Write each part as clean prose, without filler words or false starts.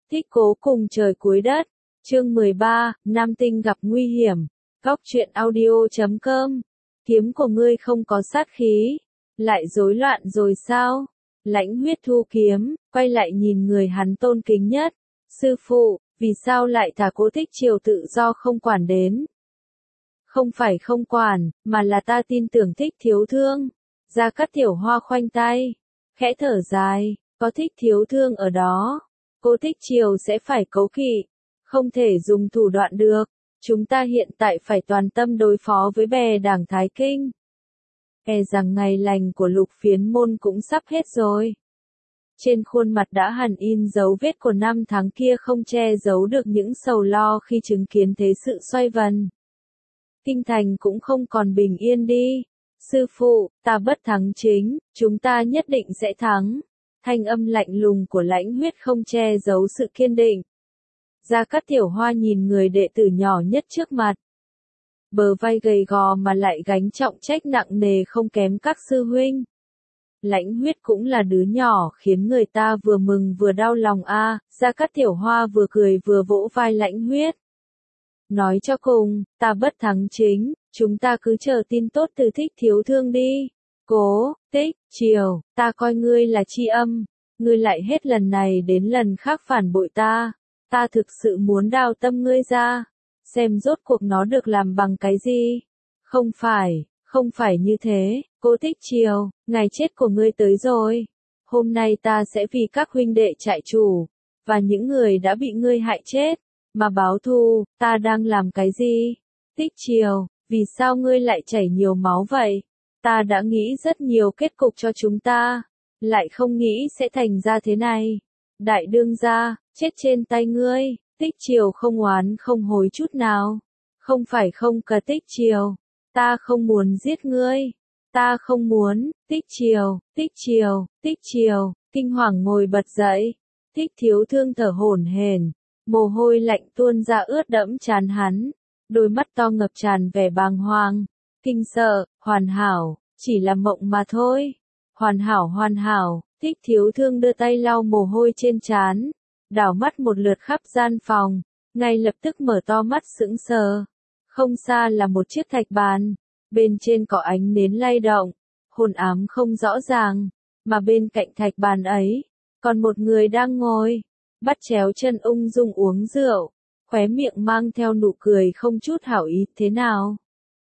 Thích cố cùng trời cuối đất. Chương 13, Nam Tinh gặp nguy hiểm. Góc truyện audio.com. Kiếm của ngươi không có sát khí, lại rối loạn rồi sao? Lãnh Huyết thu kiếm, quay lại nhìn người hắn tôn kính nhất. Sư phụ, vì sao lại thả Cố Thích Triều tự do không quản đến? Không phải không quản, mà là ta tin tưởng Thích Thiếu Thương. Gia Cát Tiểu Hoa khoanh tay, khẽ thở dài, có Thích Thiếu Thương ở đó, Cố Thích Triều sẽ phải cấu kỵ, không thể dùng thủ đoạn được. Chúng ta hiện tại phải toàn tâm đối phó với bè đảng Thái Kinh. E rằng ngày lành của Lục Phiến môn cũng sắp hết rồi. Trên khuôn mặt đã hằn in dấu vết của năm tháng kia không che giấu được những sầu lo khi chứng kiến thế sự xoay vần. Kinh thành cũng không còn bình yên đi. Sư phụ, ta bất thắng chính, chúng ta nhất định sẽ thắng. Thanh âm lạnh lùng của Lãnh Huyết không che giấu sự kiên định. Gia Cát Tiểu Hoa nhìn người đệ tử nhỏ nhất trước mặt. Bờ vai gầy gò mà lại gánh trọng trách nặng nề không kém các sư huynh. Lãnh Huyết cũng là đứa nhỏ khiến người ta vừa mừng vừa đau lòng a. Gia Cát Tiểu Hoa vừa cười vừa vỗ vai Lãnh Huyết. Nói cho cùng, ta bất thắng chính, chúng ta cứ chờ tin tốt từ Thích Thiếu Thương đi. Cố, Tích, Triều, ta coi ngươi là tri âm, ngươi lại hết lần này đến lần khác phản bội ta. Ta thực sự muốn đào tâm ngươi ra, xem rốt cuộc nó được làm bằng cái gì. Không phải như thế, Cố Thích Triều, ngày chết của ngươi tới rồi. Hôm nay ta sẽ vì các huynh đệ trại chủ, và những người đã bị ngươi hại chết, mà báo thù. Ta đang làm cái gì? Tích Triều, vì sao ngươi lại chảy nhiều máu vậy? Ta đã nghĩ rất nhiều kết cục cho chúng ta, lại không nghĩ sẽ thành ra thế này. Đại đương gia, chết trên tay ngươi. Tích Triều không oán không hối chút nào. Không phải không cả Tích Triều, ta không muốn giết ngươi. Ta không muốn. Tích Triều, Tích Triều, Tích Triều, kinh hoàng ngồi bật dậy. Thích Thiếu Thương thở hổn hển, mồ hôi lạnh tuôn ra ướt đẫm trán hắn, đôi mắt to ngập tràn vẻ bàng hoàng, kinh sợ. Hoàn hảo, chỉ là mộng mà thôi. Hoàn hảo. Thích Thiếu Thương đưa tay lau mồ hôi trên trán, đảo mắt một lượt khắp gian phòng, ngay lập tức mở to mắt sững sờ. Không xa là một chiếc thạch bàn, bên trên có ánh nến lay động, hôn ám không rõ ràng, mà bên cạnh thạch bàn ấy, còn một người đang ngồi, bắt chéo chân ung dung uống rượu, khóe miệng mang theo nụ cười không chút hảo ý thế nào.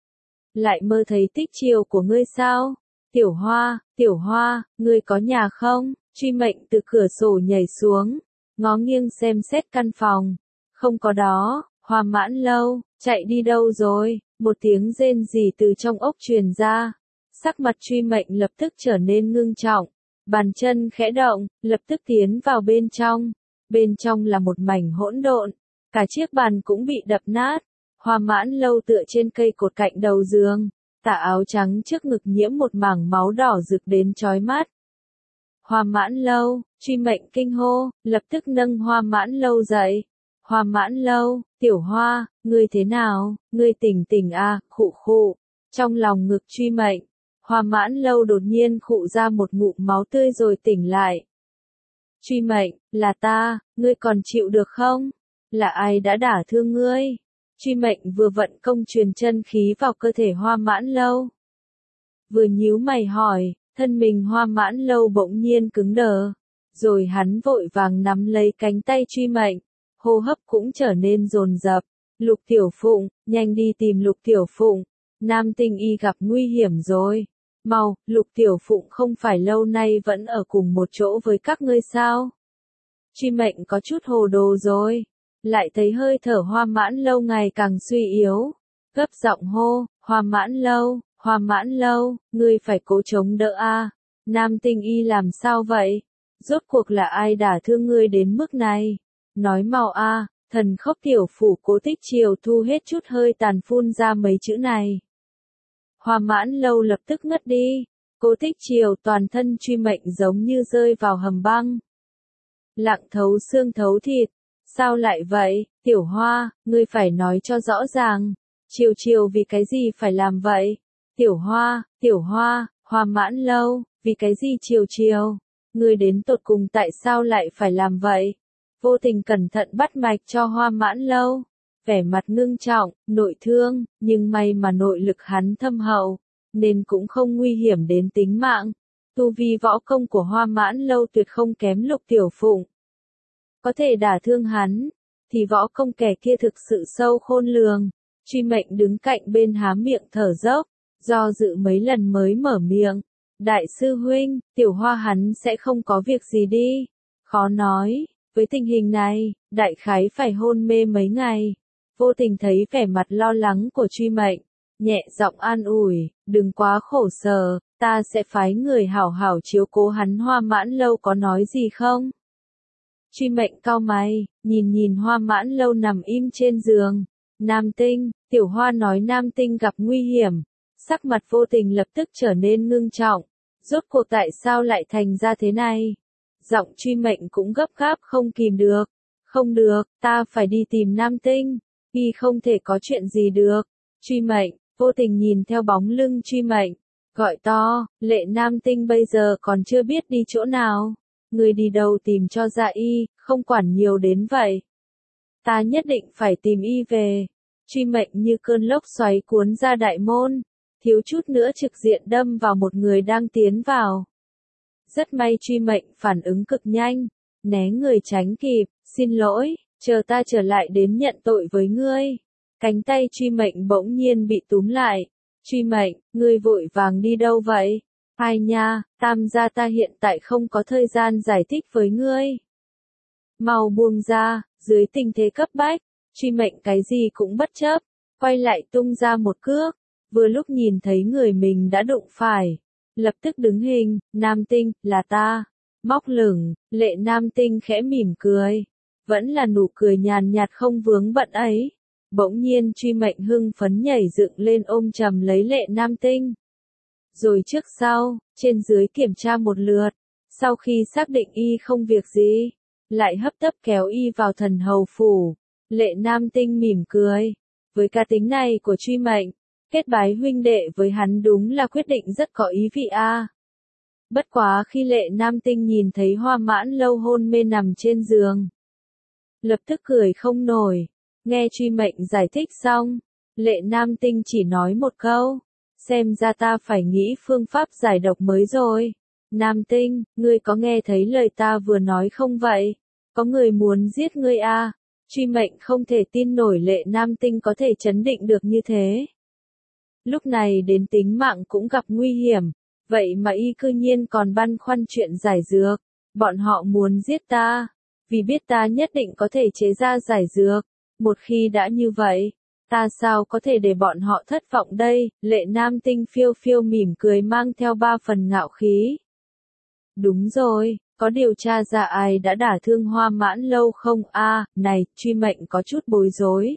Lại mơ thấy Tích Triều của ngươi sao? Tiểu Hoa, ngươi có nhà không? Truy Mệnh từ cửa sổ nhảy xuống, ngó nghiêng xem xét căn phòng. Không có đó. Hoa Mãn Lâu, chạy đi đâu rồi? Một tiếng rên rỉ từ trong ốc truyền ra. Sắc mặt Truy Mệnh lập tức trở nên ngưng trọng. Bàn chân khẽ động, lập tức tiến vào bên trong. Bên trong là một mảnh hỗn độn. Cả chiếc bàn cũng bị đập nát. Hoa Mãn Lâu tựa trên cây cột cạnh đầu giường. Tà áo trắng trước ngực nhiễm một mảng máu đỏ rực đến chói mắt. Hoa Mãn Lâu, Truy Mệnh kinh hô, lập tức nâng Hoa Mãn Lâu dậy. Hoa Mãn Lâu, Tiểu Hoa, ngươi thế nào? Ngươi tỉnh à? Khụ. Trong lòng ngực Truy Mệnh, Hoa Mãn Lâu đột nhiên khụ ra một ngụm máu tươi rồi tỉnh lại. Truy Mệnh, là ta, ngươi còn chịu được không? Là ai đã đả thương ngươi? Truy Mệnh vừa vận công truyền chân khí vào cơ thể Hoa Mãn Lâu, vừa nhíu mày hỏi. Thân mình Hoa Mãn Lâu bỗng nhiên cứng đờ, rồi hắn vội vàng nắm lấy cánh tay Truy Mệnh, hô hấp cũng trở nên dồn dập. Lục Tiểu Phụng, nhanh đi tìm Lục Tiểu Phụng, Nam Tinh y gặp nguy hiểm rồi. Mau, Lục Tiểu Phụng không phải lâu nay vẫn ở cùng một chỗ với các ngươi sao? Truy Mệnh có chút hồ đồ rồi, lại thấy hơi thở Hoa Mãn Lâu ngày càng suy yếu, gấp giọng hô, Hoa Mãn Lâu, ngươi phải cố chống đỡ a. Nam Tinh y làm sao vậy? Rốt cuộc là ai đả thương ngươi đến mức này? Nói mau a. Thần Khốc Tiểu phủ Cố Tích Triều thu hết chút hơi tàn phun ra mấy chữ này. Hoa Mãn Lâu lập tức ngất đi. Cố Tích Triều toàn thân Truy Mệnh giống như rơi vào hầm băng, lặng thấu xương thấu thịt. Sao lại vậy? Tiểu Hoa, ngươi phải nói cho rõ ràng. Triều vì cái gì phải làm vậy? Tiểu Hoa, Hoa Mãn Lâu, vì cái gì Triều? Ngươi đến tột cùng tại sao lại phải làm vậy? vô tình cẩn thận bắt mạch cho Hoa Mãn Lâu. Vẻ mặt ngưng trọng, nội thương, nhưng may mà nội lực hắn thâm hậu, nên cũng không nguy hiểm đến tính mạng. Tu vi võ công của Hoa Mãn Lâu tuyệt không kém Lục Tiểu Phụng. Có thể đả thương hắn, thì võ công kẻ kia thực sự sâu khôn lường. Truy Mệnh đứng cạnh bên há miệng thở dốc, do dự mấy lần mới mở miệng. Đại sư huynh, Tiểu Hoa hắn sẽ không có việc gì đi. Khó nói, với tình hình này, đại khái phải hôn mê mấy ngày. Vô tình thấy vẻ mặt lo lắng của Truy Mệnh, nhẹ giọng an ủi, đừng quá khổ sở, ta sẽ phái người hảo hảo chiếu cố hắn. Hoa Mãn Lâu có nói gì không? Truy Mệnh cau mày, nhìn Hoa Mãn Lâu nằm im trên giường. Nam Tinh, Tiểu Hoa nói Nam Tinh gặp nguy hiểm. Sắc mặt Vô Tình lập tức trở nên ngưng trọng. Rốt cuộc tại sao lại thành ra thế này? Giọng Truy Mệnh cũng gấp gáp không kìm được. Không được, ta phải đi tìm Nam Tinh. Y không thể có chuyện gì được. Truy Mệnh, Vô Tình nhìn theo bóng lưng Truy Mệnh, gọi to, Lệ Nam Tinh bây giờ còn chưa biết đi chỗ nào. Người đi đâu tìm cho ra y, không quản nhiều đến vậy. Ta nhất định phải tìm y về. Truy Mệnh như cơn lốc xoáy cuốn ra đại môn, thiếu chút nữa trực diện đâm vào một người đang tiến vào. Rất may Truy Mệnh phản ứng cực nhanh, né người tránh kịp, xin lỗi, chờ ta trở lại đến nhận tội với ngươi. Cánh tay Truy Mệnh bỗng nhiên bị túm lại. Truy Mệnh, ngươi vội vàng đi đâu vậy? Ai nha, Tam gia ta hiện tại không có thời gian giải thích với ngươi. Mau buông ra, dưới tình thế cấp bách, Truy Mệnh cái gì cũng bất chấp, quay lại tung ra một cước, vừa lúc nhìn thấy người mình đã đụng phải. Lập tức đứng hình, Nam Tinh, là ta. Móc lửng, Lệ Nam Tinh khẽ mỉm cười. Vẫn là nụ cười nhàn nhạt không vướng bận ấy. Bỗng nhiên Truy Mệnh hưng phấn nhảy dựng lên ôm chầm lấy Lệ Nam Tinh. Rồi trước sau, trên dưới kiểm tra một lượt. Sau khi xác định y không việc gì, lại hấp tấp kéo y vào thần hầu phủ. Lệ Nam Tinh mỉm cười. Với cá tính này của Truy Mệnh, kết bái huynh đệ với hắn đúng là quyết định rất có ý vị a. Bất quá khi Lệ Nam Tinh nhìn thấy Hoa Mãn Lâu hôn mê nằm trên giường, lập tức cười không nổi. Nghe Truy Mệnh giải thích xong, Lệ Nam Tinh chỉ nói một câu, xem ra ta phải nghĩ phương pháp giải độc mới rồi. Nam Tinh, ngươi có nghe thấy lời ta vừa nói không vậy? Có người muốn giết ngươi à? Truy Mệnh không thể tin nổi Lệ Nam Tinh có thể trấn định được như thế. Lúc này đến tính mạng cũng gặp nguy hiểm, vậy mà y cư nhiên còn băn khoăn chuyện giải dược. Bọn họ muốn giết ta, vì biết ta nhất định có thể chế ra giải dược. Một khi đã như vậy, ta sao có thể để bọn họ thất vọng đây? Lệ Nam Tinh phiêu phiêu mỉm cười mang theo 3 phần ngạo khí. Đúng rồi, có điều tra ra ai đã đả thương Hoa Mãn Lâu không a? Này, Truy Mệnh có chút bối rối.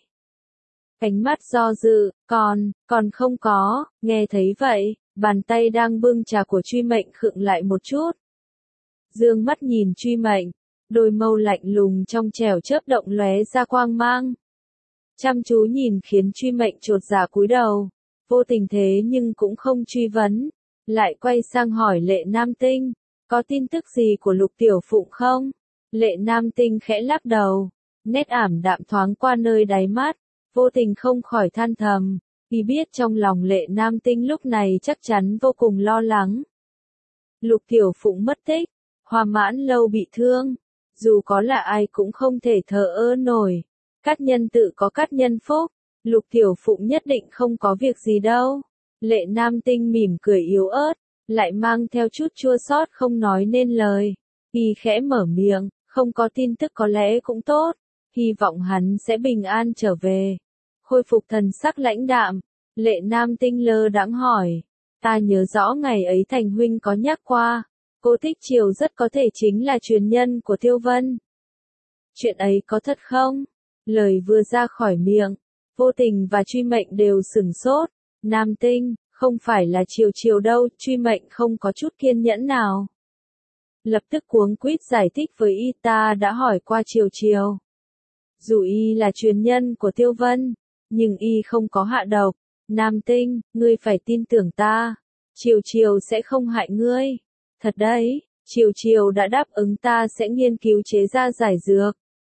Ánh mắt do dự, còn không có. Nghe thấy vậy, bàn tay đang bưng trà của Truy Mệnh khựng lại một chút. Dương mắt nhìn Truy Mệnh, đôi mâu lạnh lùng trong trẻo chớp động lóe ra quang mang. Chăm chú nhìn khiến Truy Mệnh chột dạ cúi đầu. Vô tình thế nhưng cũng không truy vấn, lại quay sang hỏi Lệ Nam Tinh, có tin tức gì của Lục Tiểu Phụng không? Lệ Nam Tinh khẽ lắc đầu, nét ảm đạm thoáng qua nơi đáy mắt. Vô tình không khỏi than thầm, vì biết trong lòng Lệ Nam Tinh lúc này chắc chắn vô cùng lo lắng. Lục Tiểu Phụng mất tích, Hoa Mãn Lâu bị thương, dù có là ai cũng không thể thờ ơ nổi. Cát nhân tự có cát nhân phúc, Lục Tiểu Phụng nhất định không có việc gì đâu. Lệ Nam Tinh mỉm cười yếu ớt, lại mang theo chút chua xót không nói nên lời. Y khẽ mở miệng, không có tin tức có lẽ cũng tốt, hy vọng hắn sẽ bình an trở về. Khôi phục thần sắc lãnh đạm, Lệ Nam Tinh lơ đãng hỏi, ta nhớ rõ ngày ấy Thành huynh có nhắc qua, cô Thích Triều rất có thể chính là truyền nhân của Tiêu Vân. Chuyện ấy có thật không? Lời vừa ra khỏi miệng, Vô Tình và Truy Mệnh đều sửng sốt. Nam Tinh, không phải là Triều đâu. Truy Mệnh không có chút kiên nhẫn nào, lập tức cuống quýt giải thích với y, ta đã hỏi qua Triều. Dù y là truyền nhân của Tiêu Vân, nhưng y không có hạ độc. Nam Tinh, ngươi phải tin tưởng ta. Triều sẽ không hại ngươi. Thật đấy, Triều đã đáp ứng ta sẽ nghiên cứu chế ra giải dược.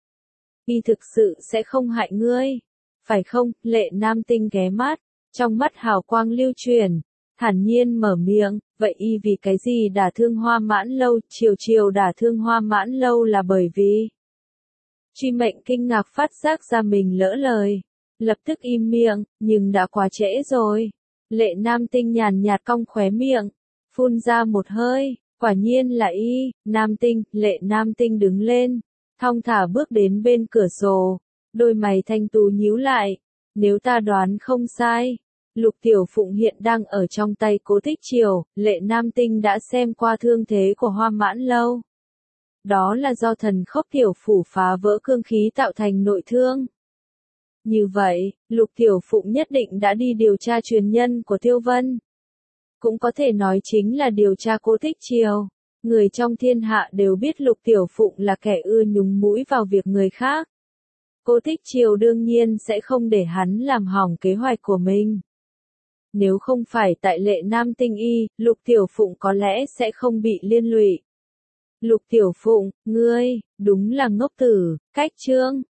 y thực sự sẽ không hại ngươi. Phải không? Lệ Nam Tinh ghé mắt, trong mắt hào quang lưu chuyển, thản nhiên mở miệng, vậy y vì cái gì đả thương Hoa Mãn Lâu? Triều đả thương Hoa Mãn Lâu là bởi vì... Truy Mệnh kinh ngạc phát giác ra mình lỡ lời, lập tức im miệng, nhưng đã quá trễ rồi. Lệ Nam Tinh nhàn nhạt cong khóe miệng, phun ra một hơi, quả nhiên là y. Nam Tinh. Lệ Nam Tinh đứng lên, thong thả bước đến bên cửa sổ, đôi mày thanh tú nhíu lại. Nếu ta đoán không sai, Lục Tiểu Phụng hiện đang ở trong tay Cố Tích Triều. Lệ Nam Tinh đã xem qua thương thế của Hoa Mãn Lâu. Đó là do thần khốc tiểu phủ phá vỡ cương khí tạo thành nội thương. Như vậy, Lục Tiểu Phụng nhất định đã đi điều tra truyền nhân của Tiêu Vân. Cũng có thể nói chính là điều tra Cố Tích Triều. Người trong thiên hạ đều biết Lục Tiểu Phụng là kẻ ưa nhúng mũi vào việc người khác. Cố Tích Triều đương nhiên sẽ không để hắn làm hỏng kế hoạch của mình. Nếu không phải tại Lệ Nam Tinh y, Lục Tiểu Phụng có lẽ sẽ không bị liên lụy. Lục Tiểu Phụng, ngươi, đúng là ngốc tử. Cách chương